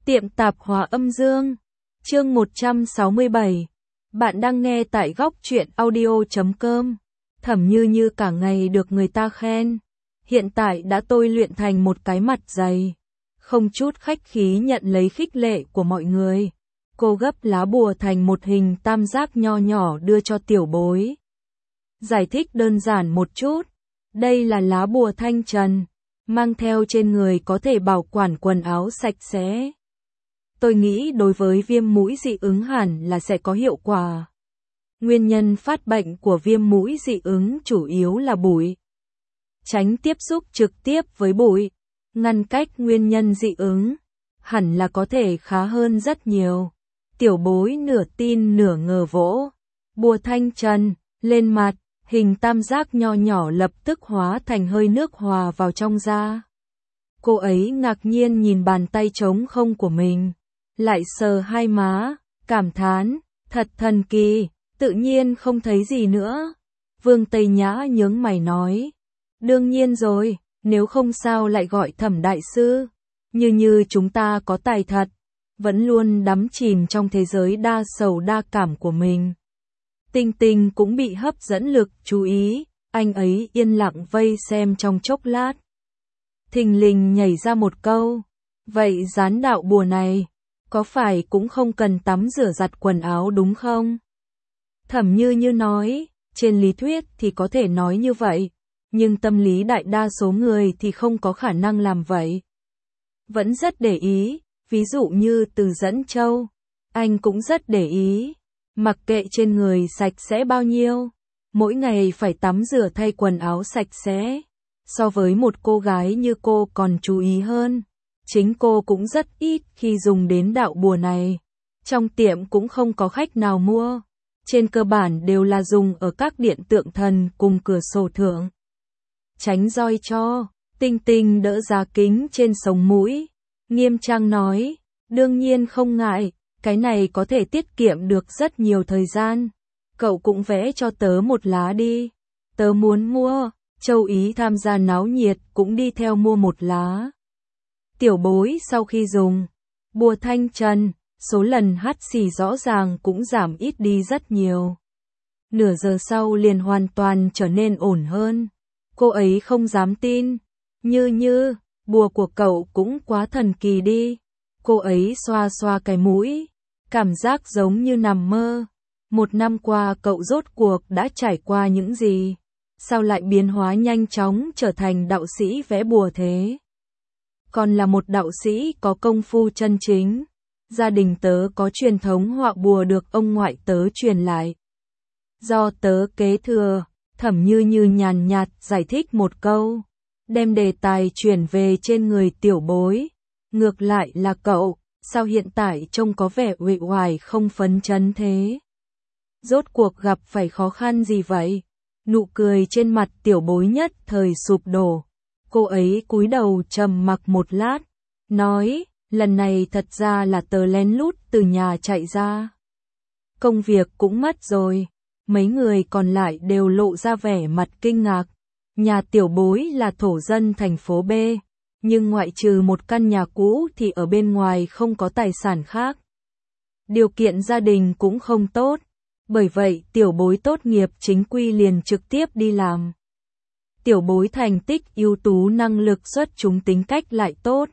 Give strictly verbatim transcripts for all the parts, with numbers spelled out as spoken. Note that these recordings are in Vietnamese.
Tiệm tạp hóa âm dương. Chương một trăm sáu mươi bảy. Bạn đang nghe tại góc truyện audio chấm com. Thẩm Như Như cả ngày được người ta khen. Hiện tại đã tôi luyện thành một cái mặt dày. Không chút khách khí nhận lấy khích lệ của mọi người. Cô gấp lá bùa thành một hình tam giác nho nhỏ đưa cho tiểu bối. Giải thích đơn giản một chút. Đây là lá bùa thanh trần. Mang theo trên người có thể bảo quản quần áo sạch sẽ. Tôi nghĩ đối với viêm mũi dị ứng hẳn là sẽ có hiệu quả. Nguyên nhân phát bệnh của viêm mũi dị ứng chủ yếu là bụi. Tránh tiếp xúc trực tiếp với bụi, ngăn cách nguyên nhân dị ứng, hẳn là có thể khá hơn rất nhiều. Tiểu bối nửa tin nửa ngờ vỗ bùa thanh trần lên mặt, hình tam giác nho nhỏ lập tức hóa thành hơi nước hòa vào trong da. Cô ấy ngạc nhiên nhìn bàn tay trống không của mình, lại sờ hai má, cảm thán, thật thần kỳ, tự nhiên không thấy gì nữa. Vương Tây Nhã nhướng mày nói, đương nhiên rồi, nếu không sao lại gọi Thẩm đại sư. Như Như chúng ta có tài thật, vẫn luôn đắm chìm trong thế giới đa sầu đa cảm của mình. Tinh Tinh cũng bị hấp dẫn lực chú ý, anh ấy yên lặng vây xem trong chốc lát. Thình lình nhảy ra một câu, vậy gián đạo bùa này, có phải cũng không cần tắm rửa giặt quần áo đúng không? Thẩm Như Như nói, trên lý thuyết thì có thể nói như vậy, nhưng tâm lý đại đa số người thì không có khả năng làm vậy. Vẫn rất để ý, ví dụ như Từ Dẫn Châu, anh cũng rất để ý. Mặc kệ trên người sạch sẽ bao nhiêu, mỗi ngày phải tắm rửa thay quần áo sạch sẽ. So với một cô gái như cô còn chú ý hơn. Chính cô cũng rất ít khi dùng đến đạo bùa này. Trong tiệm cũng không có khách nào mua. Trên cơ bản đều là dùng ở các điện tượng thần cùng cửa sổ thượng. Tránh roi cho, Tinh Tinh đỡ giá kính trên sống mũi. Nghiêm trang nói, đương nhiên không ngại. Cái này có thể tiết kiệm được rất nhiều thời gian. Cậu cũng vẽ cho tớ một lá đi. Tớ muốn mua. Châu Ý tham gia náo nhiệt cũng đi theo mua một lá. Tiểu bối sau khi dùng bùa thanh trần, số lần hắt xì rõ ràng cũng giảm ít đi rất nhiều. Nửa giờ sau liền hoàn toàn trở nên ổn hơn. Cô ấy không dám tin. Như Như, bùa của cậu cũng quá thần kỳ đi. Cô ấy xoa xoa cái mũi. Cảm giác giống như nằm mơ. Một năm qua cậu rốt cuộc đã trải qua những gì? Sao lại biến hóa nhanh chóng trở thành đạo sĩ vẽ bùa thế? Còn là một đạo sĩ có công phu chân chính. Gia đình tớ có truyền thống họa bùa được ông ngoại tớ truyền lại. Do tớ kế thừa, Thẩm Như Như nhàn nhạt giải thích một câu. Đem đề tài chuyển về trên người tiểu bối. Ngược lại là cậu. Sao hiện tại trông có vẻ uể oải không phấn chấn thế? Rốt cuộc gặp phải khó khăn gì vậy? Nụ cười trên mặt tiểu bối nhất thời sụp đổ. Cô ấy cúi đầu trầm mặc một lát, nói, lần này thật ra là tớ lén lút từ nhà chạy ra. Công việc cũng mất rồi. Mấy người còn lại đều lộ ra vẻ mặt kinh ngạc. Nhà tiểu bối là thổ dân thành phố B. Nhưng ngoại trừ một căn nhà cũ thì ở bên ngoài không có tài sản khác. Điều kiện gia đình cũng không tốt. Bởi vậy tiểu bối tốt nghiệp chính quy liền trực tiếp đi làm. Tiểu bối thành tích ưu tú, năng lực xuất chúng, tính cách lại tốt.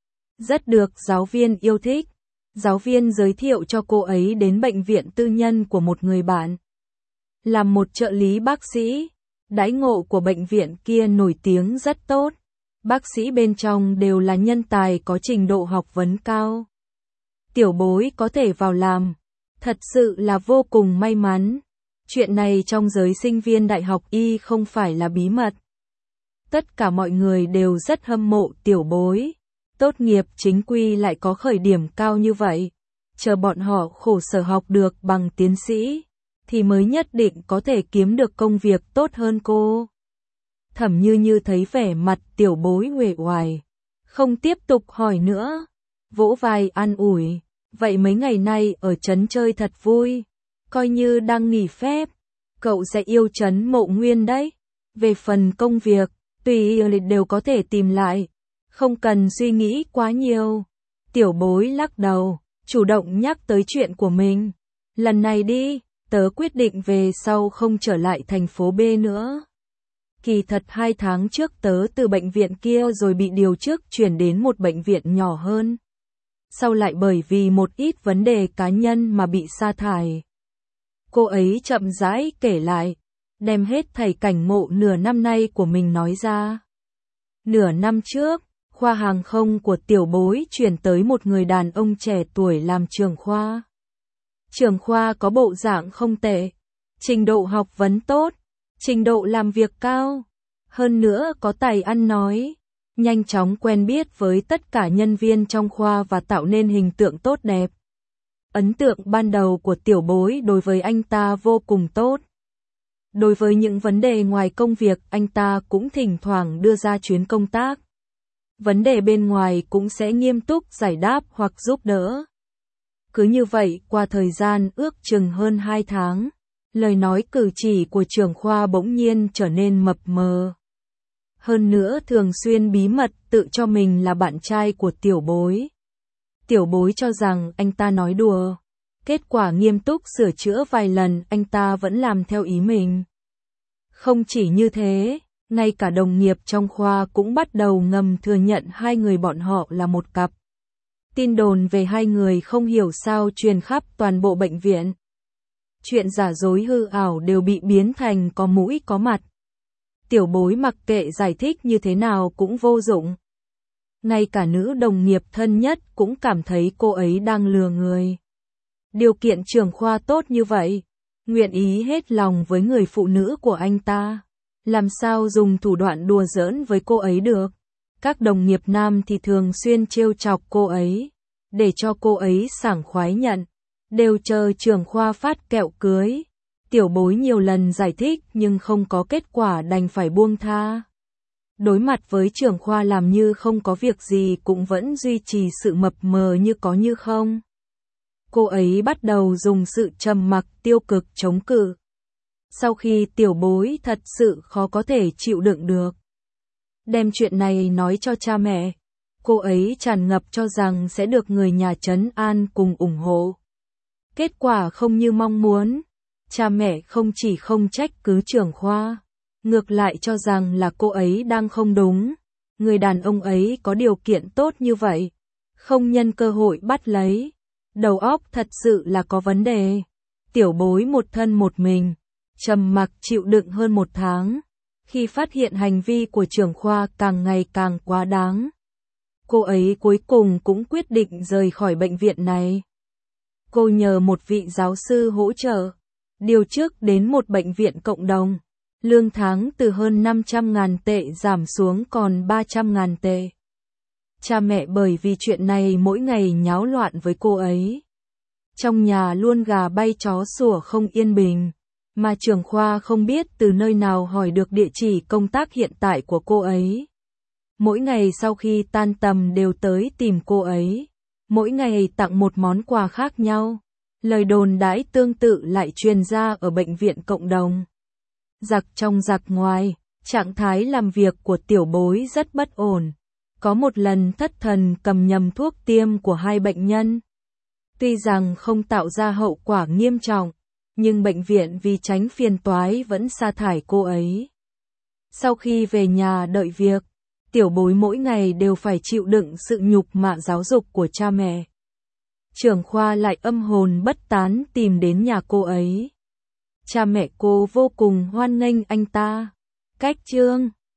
Rất được giáo viên yêu thích. Giáo viên giới thiệu cho cô ấy đến bệnh viện tư nhân của một người bạn. Làm một trợ lý bác sĩ. Đãi ngộ của bệnh viện kia nổi tiếng rất tốt. Bác sĩ bên trong đều là nhân tài có trình độ học vấn cao. Tiểu bối có thể vào làm. Thật sự là vô cùng may mắn. Chuyện này trong giới sinh viên đại học Y không phải là bí mật. Tất cả mọi người đều rất hâm mộ tiểu bối. Tốt nghiệp chính quy lại có khởi điểm cao như vậy. Chờ bọn họ khổ sở học được bằng tiến sĩ, thì mới nhất định có thể kiếm được công việc tốt hơn cô. Thẩm Như Như thấy vẻ mặt tiểu bối uể oải, không tiếp tục hỏi nữa, vỗ vai an ủi, vậy mấy ngày nay ở trấn chơi thật vui, coi như đang nghỉ phép, cậu sẽ yêu trấn Mộ Nguyên đấy. Về phần công việc, tùy đều có thể tìm lại, không cần suy nghĩ quá nhiều. Tiểu bối lắc đầu, chủ động nhắc tới chuyện của mình. Lần này đi, tớ quyết định về sau không trở lại thành phố B nữa. Kỳ thật hai tháng trước tớ từ bệnh viện kia rồi bị điều trước chuyển đến một bệnh viện nhỏ hơn. Sau lại bởi vì một ít vấn đề cá nhân mà bị sa thải. Cô ấy chậm rãi kể lại, đem hết thảy cảnh ngộ nửa năm nay của mình nói ra. Nửa năm trước, khoa hàng không của tiểu bối chuyển tới một người đàn ông trẻ tuổi làm trưởng khoa. Trưởng khoa có bộ dạng không tệ, trình độ học vấn tốt, trình độ làm việc cao, hơn nữa có tài ăn nói, nhanh chóng quen biết với tất cả nhân viên trong khoa và tạo nên hình tượng tốt đẹp. Ấn tượng ban đầu của tiểu bối đối với anh ta vô cùng tốt. Đối với những vấn đề ngoài công việc, anh ta cũng thỉnh thoảng đưa ra chuyến công tác. Vấn đề bên ngoài cũng sẽ nghiêm túc giải đáp hoặc giúp đỡ. Cứ như vậy, qua thời gian ước chừng hơn hai tháng, lời nói cử chỉ của trưởng khoa bỗng nhiên trở nên mập mờ. Hơn nữa thường xuyên bí mật tự cho mình là bạn trai của tiểu bối. Tiểu bối cho rằng anh ta nói đùa. Kết quả nghiêm túc sửa chữa vài lần, anh ta vẫn làm theo ý mình. Không chỉ như thế, ngay cả đồng nghiệp trong khoa cũng bắt đầu ngầm thừa nhận hai người bọn họ là một cặp. Tin đồn về hai người không hiểu sao truyền khắp toàn bộ bệnh viện. Chuyện giả dối hư ảo đều bị biến thành có mũi có mặt. Tiểu bối mặc kệ giải thích như thế nào cũng vô dụng. Ngay cả nữ đồng nghiệp thân nhất cũng cảm thấy cô ấy đang lừa người. Điều kiện trưởng khoa tốt như vậy, nguyện ý hết lòng với người phụ nữ của anh ta. Làm sao dùng thủ đoạn đùa giỡn với cô ấy được? Các đồng nghiệp nam thì thường xuyên trêu chọc cô ấy, để cho cô ấy sảng khoái nhận, đều chờ trưởng khoa phát kẹo cưới. Tiểu bối nhiều lần giải thích nhưng không có kết quả đành phải buông tha. Đối mặt với trưởng khoa làm như không có việc gì cũng vẫn duy trì sự mập mờ như có như không. Cô ấy bắt đầu dùng sự trầm mặc tiêu cực chống cự. Sau khi tiểu bối thật sự khó có thể chịu đựng được, đem chuyện này nói cho cha mẹ, cô ấy tràn ngập cho rằng sẽ được người nhà trấn an cùng ủng hộ. Kết quả không như mong muốn, cha mẹ không chỉ không trách cứ trưởng khoa, ngược lại cho rằng là cô ấy đang không đúng. Người đàn ông ấy có điều kiện tốt như vậy, không nhân cơ hội bắt lấy. Đầu óc thật sự là có vấn đề. Tiểu bối một thân một mình, trầm mặc chịu đựng hơn một tháng. Khi phát hiện hành vi của trưởng khoa càng ngày càng quá đáng, cô ấy cuối cùng cũng quyết định rời khỏi bệnh viện này. Cô nhờ một vị giáo sư hỗ trợ, điều trước đến một bệnh viện cộng đồng. Lương tháng từ hơn năm trăm ngàn tệ giảm xuống còn ba trăm ngàn tệ. Cha mẹ bởi vì chuyện này mỗi ngày nháo loạn với cô ấy. Trong nhà luôn gà bay chó sủa không yên bình, mà trưởng khoa không biết từ nơi nào hỏi được địa chỉ công tác hiện tại của cô ấy. Mỗi ngày sau khi tan tầm đều tới tìm cô ấy, mỗi ngày tặng một món quà khác nhau. Lời đồn đãi tương tự lại truyền ra ở bệnh viện cộng đồng. Giặc trong giặc ngoài, trạng thái làm việc của tiểu bối rất bất ổn. Có một lần thất thần cầm nhầm thuốc tiêm của hai bệnh nhân. Tuy rằng không tạo ra hậu quả nghiêm trọng, nhưng bệnh viện vì tránh phiền toái vẫn sa thải cô ấy. Sau khi về nhà đợi việc, tiểu bối mỗi ngày đều phải chịu đựng sự nhục mạ giáo dục của cha mẹ. Trưởng khoa lại âm hồn bất tán tìm đến nhà cô ấy. Cha mẹ cô vô cùng hoan nghênh anh ta. Cách chương